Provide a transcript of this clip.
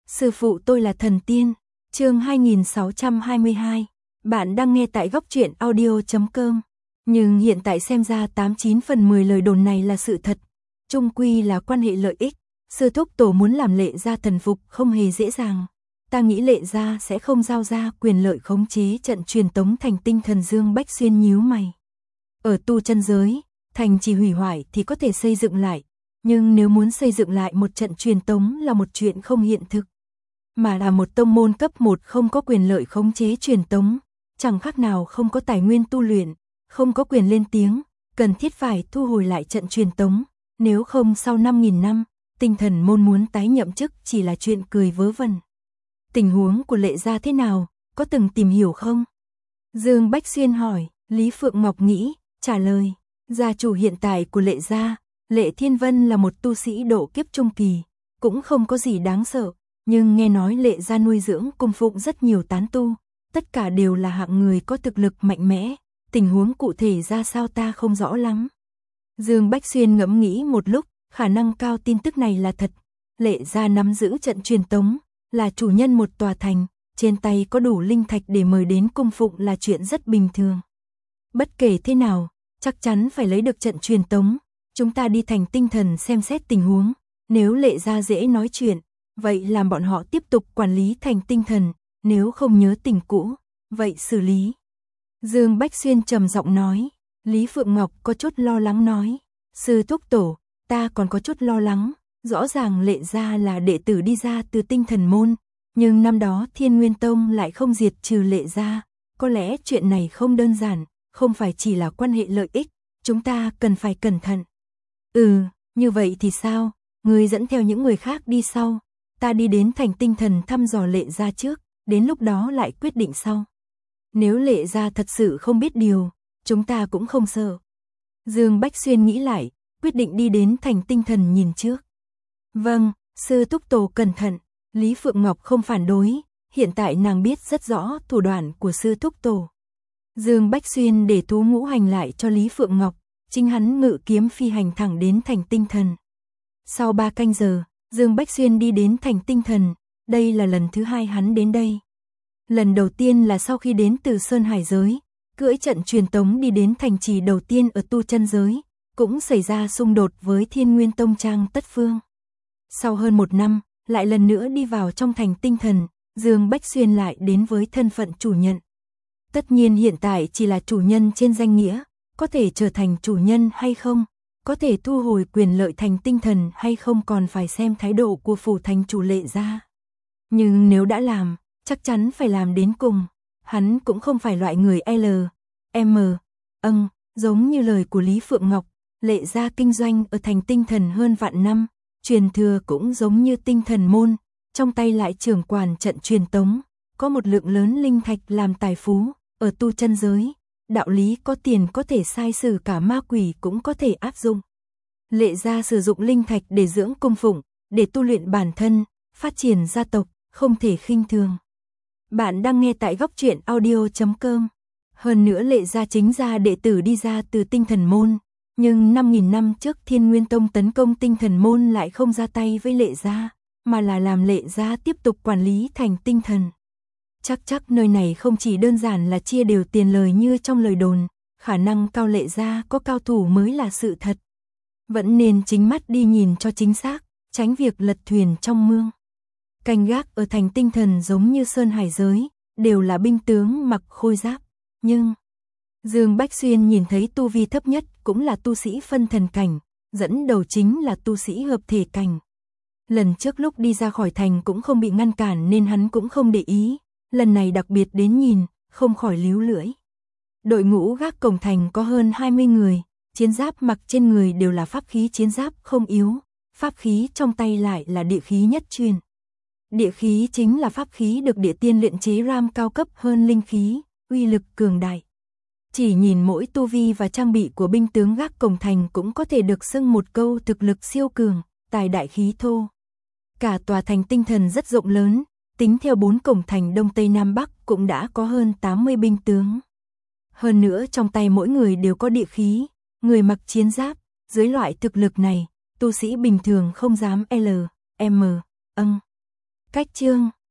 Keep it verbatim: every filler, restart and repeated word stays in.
Sư phụ tôi là thần tiên. Chương hai nghìn sáu trăm hai mươi hai. Bạn đang nghe tại góc truyện audio chấm com. Nhưng hiện tại xem ra tám chín phần mười lời đồn này là sự thật. Chung quy là quan hệ lợi ích. Sư thúc tổ muốn làm Lệ gia thần phục không hề dễ dàng. Ta nghĩ Lệ gia sẽ không giao ra quyền lợi khống chế trận truyền tống thành tinh thần. Dương Bách Xuyên nhíu mày. Ở tu chân giới, thành chỉ hủy hoại thì có thể xây dựng lại. Nhưng nếu muốn xây dựng lại một trận truyền tống là một chuyện không hiện thực. Mà là một tông môn cấp một không có quyền lợi khống chế truyền tống, chẳng khác nào không có tài nguyên tu luyện, không có quyền lên tiếng, cần thiết phải thu hồi lại trận truyền tống, nếu không sau năm nghìn năm, tinh thần môn muốn tái nhậm chức chỉ là chuyện cười vớ vẩn. Tình huống của Lệ gia thế nào, có từng tìm hiểu không? Dương Bách Xuyên hỏi. Lý Phượng Ngọc nghĩ, trả lời, gia chủ hiện tại của Lệ gia, Lệ Thiên Vân là một tu sĩ độ kiếp trung kỳ, cũng không có gì đáng sợ. Nhưng nghe nói Lệ gia nuôi dưỡng cung phụng rất nhiều tán tu, tất cả đều là hạng người có thực lực mạnh mẽ, tình huống cụ thể ra sao ta không rõ lắm. Dương Bách Xuyên ngẫm nghĩ một lúc, khả năng cao tin tức này là thật. Lệ gia nắm giữ trận truyền tống, là chủ nhân một tòa thành, trên tay có đủ linh thạch để mời đến cung phụng là chuyện rất bình thường. Bất kể thế nào, chắc chắn phải lấy được trận truyền tống, chúng ta đi thành tinh thần xem xét tình huống, nếu Lệ gia dễ nói chuyện, vậy làm bọn họ tiếp tục quản lý thành tinh thần, nếu không nhớ tình cũ, vậy xử lý. Dương Bách Xuyên trầm giọng nói. Lý Phượng Ngọc có chút lo lắng nói, sư thúc tổ, ta còn có chút lo lắng, rõ ràng Lệ gia là đệ tử đi ra từ tinh thần môn, nhưng năm đó Thiên Nguyên Tông lại không diệt trừ Lệ gia, có lẽ chuyện này không đơn giản, không phải chỉ là quan hệ lợi ích, chúng ta cần phải cẩn thận. Ừ, như vậy thì sao, người dẫn theo những người khác đi sau. Ta đi đến thành tinh thần thăm dò Lệ gia trước, đến lúc đó lại quyết định sau. Nếu Lệ gia thật sự không biết điều, chúng ta cũng không sợ. Dương Bách Xuyên nghĩ lại, quyết định đi đến thành tinh thần nhìn trước. Vâng, sư thúc tổ cẩn thận. Lý Phượng Ngọc không phản đối, hiện tại nàng biết rất rõ thủ đoạn của sư thúc tổ. Dương Bách Xuyên để thú ngũ hành lại cho Lý Phượng Ngọc, chính hắn ngự kiếm phi hành thẳng đến thành tinh thần. Sau ba canh giờ, Dương Bách Xuyên đi đến thành tinh thần, đây là lần thứ hai hắn đến đây. Lần đầu tiên là sau khi đến từ Sơn Hải giới, cưỡi trận truyền tống đi đến thành trì đầu tiên ở tu chân giới, cũng xảy ra xung đột với Thiên Nguyên Tông Trang Tất Phương. Sau hơn một năm, lại lần nữa đi vào trong thành tinh thần, Dương Bách Xuyên lại đến với thân phận chủ nhận. Tất nhiên hiện tại chỉ là chủ nhân trên danh nghĩa, có thể trở thành chủ nhân hay không, có thể thu hồi quyền lợi thành tinh thần hay không còn phải xem thái độ của phủ thành chủ Lệ gia. Nhưng nếu đã làm, chắc chắn phải làm đến cùng. Hắn cũng không phải loại người L, M, âng, giống như lời của Lý Phượng Ngọc, Lệ gia kinh doanh ở thành tinh thần hơn vạn năm, truyền thừa cũng giống như tinh thần môn, trong tay lại trưởng quản trận truyền tống, có một lượng lớn linh thạch làm tài phú, ở tu chân giới, đạo lý có tiền có thể sai sử cả ma quỷ cũng có thể áp dụng. Lệ gia sử dụng linh thạch để dưỡng cung phụng, để tu luyện bản thân, phát triển gia tộc, không thể khinh thường. Bạn đang nghe tại góc truyện audio chấm com. Hơn nữa Lệ gia chính gia đệ tử đi ra từ tinh thần môn, nhưng năm nghìn năm trước Thiên Nguyên Tông tấn công tinh thần môn lại không ra tay với Lệ gia, mà là làm Lệ gia tiếp tục quản lý thành tinh thần. Chắc chắc nơi này không chỉ đơn giản là chia đều tiền lời như trong lời đồn, khả năng cao Lệ gia có cao thủ mới là sự thật. Vẫn nên chính mắt đi nhìn cho chính xác, tránh việc lật thuyền trong mương. Canh gác ở thành tinh thần giống như Sơn Hải giới, đều là binh tướng mặc khôi giáp, nhưng Dương Bách Xuyên nhìn thấy tu vi thấp nhất cũng là tu sĩ phân thần cảnh, dẫn đầu chính là tu sĩ hợp thể cảnh. Lần trước lúc đi ra khỏi thành cũng không bị ngăn cản nên hắn cũng không để ý, lần này đặc biệt đến nhìn, không khỏi líu lưỡi. Đội ngũ gác cổng thành có hơn hai mươi người, chiến giáp mặc trên người đều là pháp khí chiến giáp không yếu, pháp khí trong tay lại là địa khí nhất truyền. Địa khí chính là pháp khí được địa tiên luyện chế ram cao cấp hơn linh khí, uy lực cường đại. Chỉ nhìn mỗi tu vi và trang bị của binh tướng gác cổng thành cũng có thể được xưng một câu thực lực siêu cường, tài đại khí thô. Cả tòa thành tinh thần rất rộng lớn, tính theo bốn cổng thành Đông Tây Nam Bắc cũng đã có hơn tám mươi binh tướng. Hơn nữa trong tay mỗi người đều có địa khí, người mặc chiến giáp, dưới loại thực lực này, tu sĩ bình thường không dám L, M, âng. Cách chương